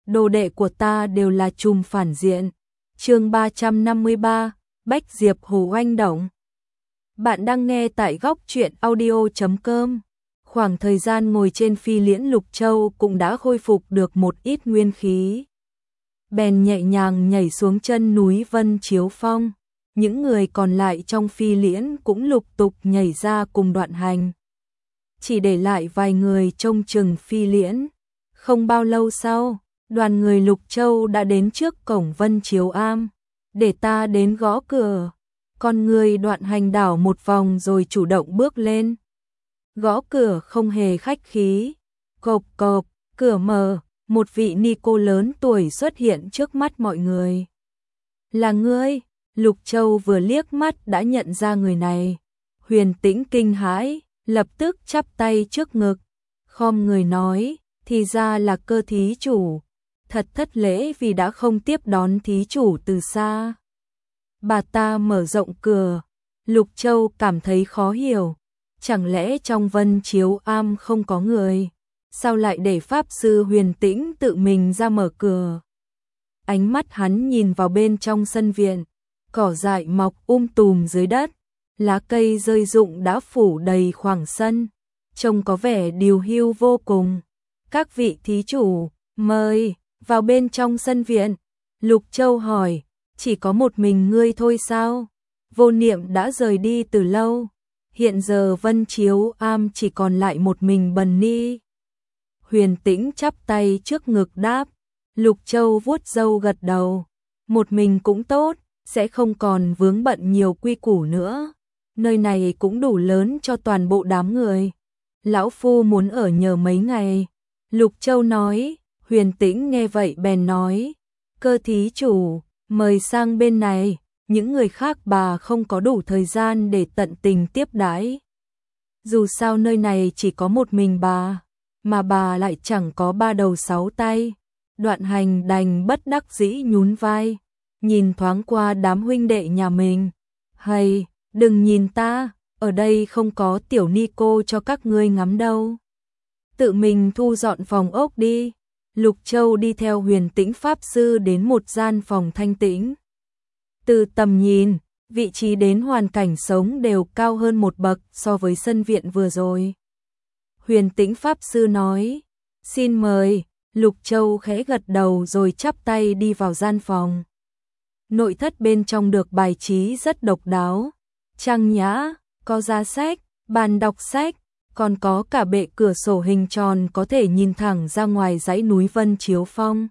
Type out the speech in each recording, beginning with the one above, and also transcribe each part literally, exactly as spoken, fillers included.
đồ đệ của ta đều là trùm phản diện. Chương ba trăm năm mươi ba, Bách Diệp Hồ oanh động. Bạn đang nghe tại góc truyện audio chấm com. Khoảng thời gian ngồi trên phi liễn Lục Châu cũng đã khôi phục được một ít nguyên khí. Bèn nhẹ nhàng nhảy xuống chân núi Vân Chiếu Phong. Những người còn lại trong phi liễn cũng lục tục nhảy ra cùng Đoạn Hành. Chỉ để lại vài người trông chừng phi liễn. Không bao lâu sau, đoàn người Lục Châu đã đến trước cổng Vân Chiếu Am. Để ta đến gõ cửa. Con người Đoạn Hành đảo một vòng rồi chủ động bước lên. Gõ cửa không hề khách khí. Cộp cộp, cửa mở, một vị ni cô lớn tuổi xuất hiện trước mắt mọi người. Là ngươi? Lục Châu vừa liếc mắt đã nhận ra người này. Huyền Tĩnh kinh hãi, lập tức chắp tay trước ngực. Khom người nói, thì ra là Cơ thí chủ. Thật thất lễ vì đã không tiếp đón thí chủ từ xa. Bà ta mở rộng cửa. Lục Châu cảm thấy khó hiểu. Chẳng lẽ trong Vân Chiếu Am không có người? Sao lại để Pháp Sư Huyền Tĩnh tự mình ra mở cửa? Ánh mắt hắn nhìn vào bên trong sân viện. Cỏ dại mọc um tùm dưới đất. Lá cây rơi rụng đã phủ đầy khoảng sân. Trông có vẻ điều hưu vô cùng. Các vị thí chủ, mời, vào bên trong sân viện. Lục Châu hỏi, chỉ có một mình ngươi thôi sao? Vô Niệm đã rời đi từ lâu. Hiện giờ Vân Chiếu Am chỉ còn lại một mình Bần Ni. Huyền Tĩnh chắp tay trước ngực đáp. Lục Châu vuốt râu gật đầu. Một mình cũng tốt, sẽ không còn vướng bận nhiều quy củ nữa. Nơi này cũng đủ lớn cho toàn bộ đám người. Lão Phu muốn ở nhờ mấy ngày. Lục Châu nói. Huyền Tĩnh nghe vậy bèn nói. Cơ thí chủ, mời sang bên này. Những người khác bà không có đủ thời gian để tận tình tiếp đãi. Dù sao nơi này chỉ có một mình bà, mà bà lại chẳng có ba đầu sáu tay. Đoạn Hành đành bất đắc dĩ nhún vai, nhìn thoáng qua đám huynh đệ nhà mình. Hay, đừng nhìn ta, ở đây không có tiểu ni cô cho các ngươi ngắm đâu. Tự mình thu dọn phòng ốc đi. Lục Châu đi theo Huyền Tĩnh Pháp Sư đến một gian phòng thanh tĩnh. Từ tầm nhìn, vị trí đến hoàn cảnh sống đều cao hơn một bậc so với sân viện vừa rồi. Huyền Tĩnh Pháp Sư nói, xin mời. Lục Châu khẽ gật đầu rồi chắp tay đi vào gian phòng. Nội thất bên trong được bài trí rất độc đáo, trang nhã, có giá sách, bàn đọc sách, còn có cả bệ cửa sổ hình tròn có thể nhìn thẳng ra ngoài dãy núi Vân Chiếu Phong.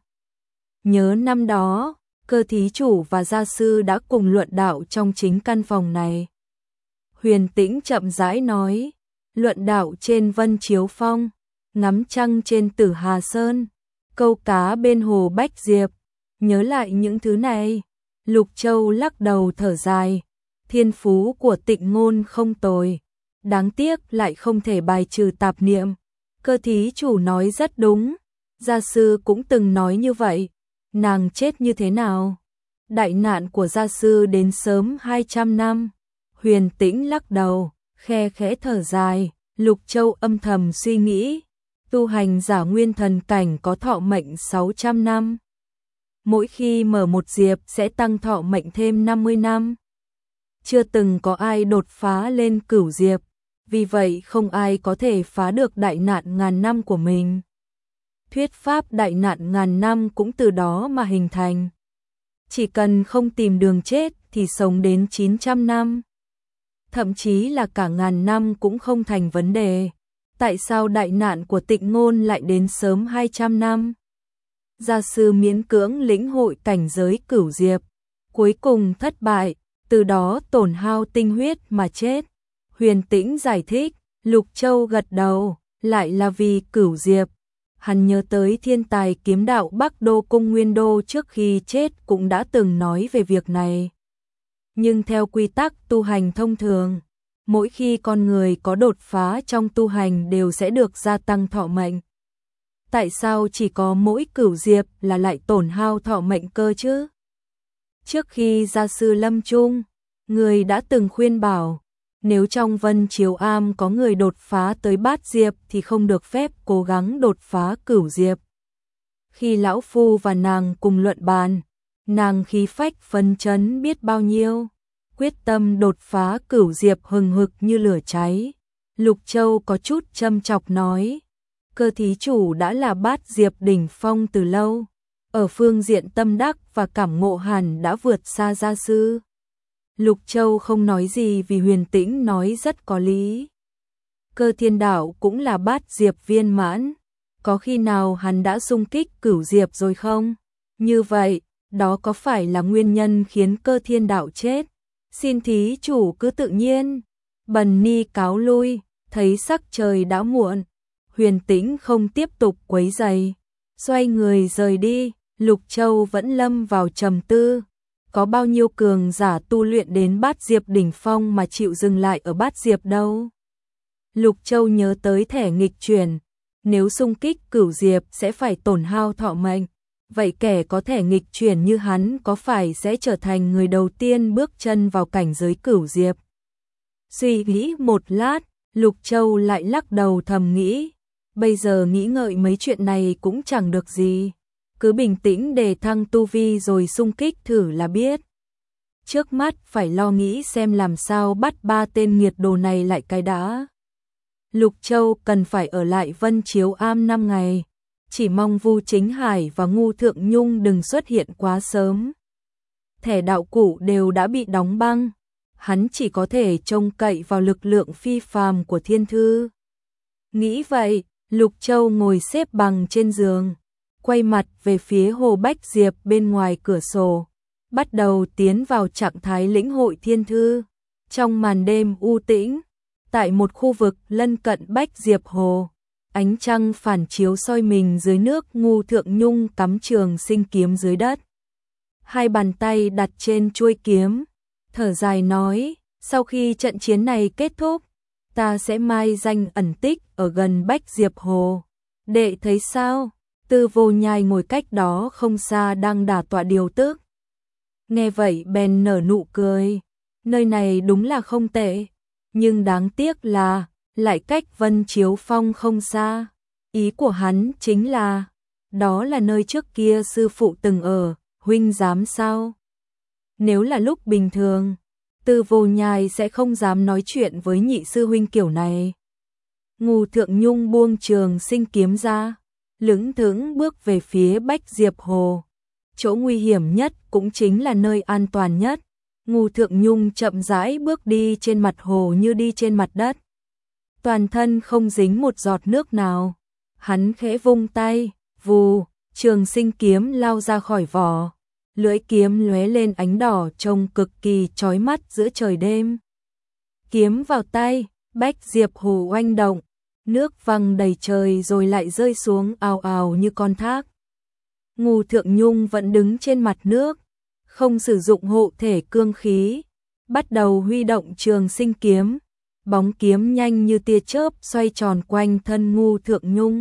Nhớ năm đó, Cơ thí chủ và gia sư đã cùng luận đạo trong chính căn phòng này. Huyền Tĩnh chậm rãi nói, luận đạo trên Vân Chiếu Phong, ngắm trăng trên Tử Hà Sơn, câu cá bên hồ Bách Diệp. Nhớ lại những thứ này, Lục Châu lắc đầu thở dài. Thiên phú của Tịnh Ngôn không tồi, đáng tiếc lại không thể bài trừ tạp niệm. Cơ thí chủ nói rất đúng, gia sư cũng từng nói như vậy. Nàng chết như thế nào? Đại nạn của gia sư đến sớm hai trăm năm. Huyền Tĩnh lắc đầu, khe khẽ thở dài. Lục Châu âm thầm suy nghĩ, tu hành giả nguyên thần cảnh có thọ mệnh sáu trăm năm. Mỗi khi mở một diệp sẽ tăng thọ mệnh thêm năm mươi năm. Chưa từng có ai đột phá lên cửu diệp, vì vậy không ai có thể phá được đại nạn ngàn năm của mình. Thuyết pháp đại nạn ngàn năm cũng từ đó mà hình thành. Chỉ cần không tìm đường chết thì sống đến chín trăm năm. Thậm chí là cả ngàn năm cũng không thành vấn đề. Tại sao đại nạn của Tịnh Ngôn lại đến sớm hai trăm năm? Gia sư miễn cưỡng lĩnh hội cảnh giới cửu diệp, cuối cùng thất bại, từ đó tổn hao tinh huyết mà chết. Huyền Tĩnh giải thích. Lục Châu gật đầu, lại là vì cửu diệp. Hắn nhớ tới thiên tài kiếm đạo Bắc Đô Cung Nguyên Đô trước khi chết cũng đã từng nói về việc này. Nhưng theo quy tắc tu hành thông thường, mỗi khi con người có đột phá trong tu hành đều sẽ được gia tăng thọ mệnh. Tại sao chỉ có mỗi cửu diệp là lại tổn hao thọ mệnh cơ chứ? Trước khi gia sư lâm chung, người đã từng khuyên bảo, nếu trong Vân Chiếu Am có người đột phá tới bát diệp thì không được phép cố gắng đột phá cửu diệp. Khi lão phu và nàng cùng luận bàn, nàng khí phách phấn chấn biết bao nhiêu, quyết tâm đột phá cửu diệp hừng hực như lửa cháy. Lục Châu có chút châm chọc nói, Cơ thí chủ đã là bát diệp đỉnh phong từ lâu, ở phương diện tâm đắc và cảm ngộ hẳn đã vượt xa gia sư. Lục Châu không nói gì vì Huyền Tĩnh nói rất có lý. Cơ Thiên Đạo cũng là bát diệp viên mãn, có khi nào hắn đã xung kích cửu diệp rồi không? Như vậy, đó có phải là nguyên nhân khiến Cơ Thiên Đạo chết? Xin thí chủ cứ tự nhiên. Bần ni cáo lui, thấy sắc trời đã muộn. Huyền Tĩnh không tiếp tục quấy rầy, xoay người rời đi. Lục Châu vẫn lâm vào trầm tư. Có bao nhiêu cường giả tu luyện đến bát diệp đỉnh phong mà chịu dừng lại ở bát diệp đâu? Lục Châu nhớ tới thẻ nghịch chuyển, nếu xung kích cửu diệp sẽ phải tổn hao thọ mệnh. Vậy kẻ có thẻ nghịch chuyển như hắn có phải sẽ trở thành người đầu tiên bước chân vào cảnh giới cửu diệp? Suy nghĩ một lát, Lục Châu lại lắc đầu thầm nghĩ, bây giờ nghĩ ngợi mấy chuyện này cũng chẳng được gì, cứ bình tĩnh đề thăng tu vi rồi xung kích thử là biết. Trước mắt phải lo nghĩ xem làm sao bắt ba tên nghiệt đồ này lại cái đã. Lục Châu cần phải ở lại Vân Chiếu Am năm ngày, chỉ mong Vu Chính Hải và Ngu Thượng Nhung đừng xuất hiện quá sớm. Thẻ đạo cụ đều đã bị đóng băng, hắn chỉ có thể trông cậy vào lực lượng phi phàm của thiên thư. Nghĩ vậy, Lục Châu ngồi xếp bằng trên giường, quay mặt về phía hồ Bách Diệp bên ngoài cửa sổ, bắt đầu tiến vào trạng thái lĩnh hội thiên thư. Trong màn đêm u tĩnh, tại một khu vực lân cận Bách Diệp Hồ, ánh trăng phản chiếu soi mình dưới nước. Ngu Thượng Nhung cắm trường sinh kiếm dưới đất, hai bàn tay đặt trên chuôi kiếm, thở dài nói, sau khi trận chiến này kết thúc, ta sẽ mai danh ẩn tích ở gần Bách Diệp Hồ. Đệ thấy sao? Tư Vô Nhai ngồi cách đó không xa đang đả tọa điều tức. Nghe vậy bèn nở nụ cười, nơi này đúng là không tệ, nhưng đáng tiếc là lại cách Vân Chiếu Phong không xa. Ý của hắn chính là, đó là nơi trước kia sư phụ từng ở, huynh dám sao? Nếu là lúc bình thường, Tư Vô Nhai sẽ không dám nói chuyện với nhị sư huynh kiểu này. Ngu Thượng Nhung buông trường sinh kiếm ra, lững thững bước về phía Bách Diệp Hồ. Chỗ nguy hiểm nhất cũng chính là nơi an toàn nhất. Ngu Thượng Nhung chậm rãi bước đi trên mặt hồ như đi trên mặt đất, toàn thân không dính một giọt nước nào. Hắn khẽ vung tay, vù, trường sinh kiếm lao ra khỏi vỏ, lưỡi kiếm lóe lên ánh đỏ trông cực kỳ chói mắt giữa trời đêm. Kiếm vào tay, Bách Diệp Hồ oanh động, nước văng đầy trời rồi lại rơi xuống ào ào như con thác. Ngu Thượng Nhung vẫn đứng trên mặt nước, không sử dụng hộ thể cương khí, bắt đầu huy động trường sinh kiếm. Bóng kiếm nhanh như tia chớp xoay tròn quanh thân Ngu Thượng Nhung.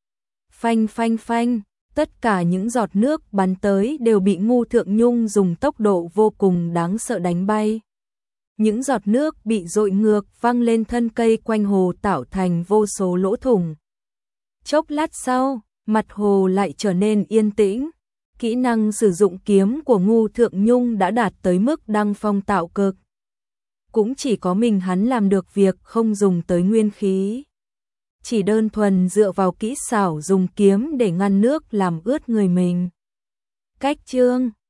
Phanh phanh phanh, tất cả những giọt nước bắn tới đều bị Ngu Thượng Nhung dùng tốc độ vô cùng đáng sợ đánh bay. Những giọt nước bị dội ngược văng lên thân cây quanh hồ tạo thành vô số lỗ thủng. Chốc lát sau, mặt hồ lại trở nên yên tĩnh. Kỹ năng sử dụng kiếm của Ngu Thượng Nhung đã đạt tới mức đăng phong tạo cực. Cũng chỉ có mình hắn làm được việc không dùng tới nguyên khí, chỉ đơn thuần dựa vào kỹ xảo dùng kiếm để ngăn nước làm ướt người mình. Cách chương